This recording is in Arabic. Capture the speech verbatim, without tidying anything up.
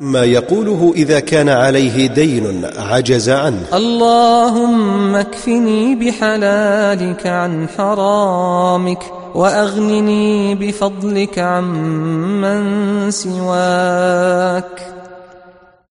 ما يقوله إذا كان عليه دين عجز عنه: اللهم اكفني بحلالك عن حرامك، وأغنني بفضلك عمن سواك.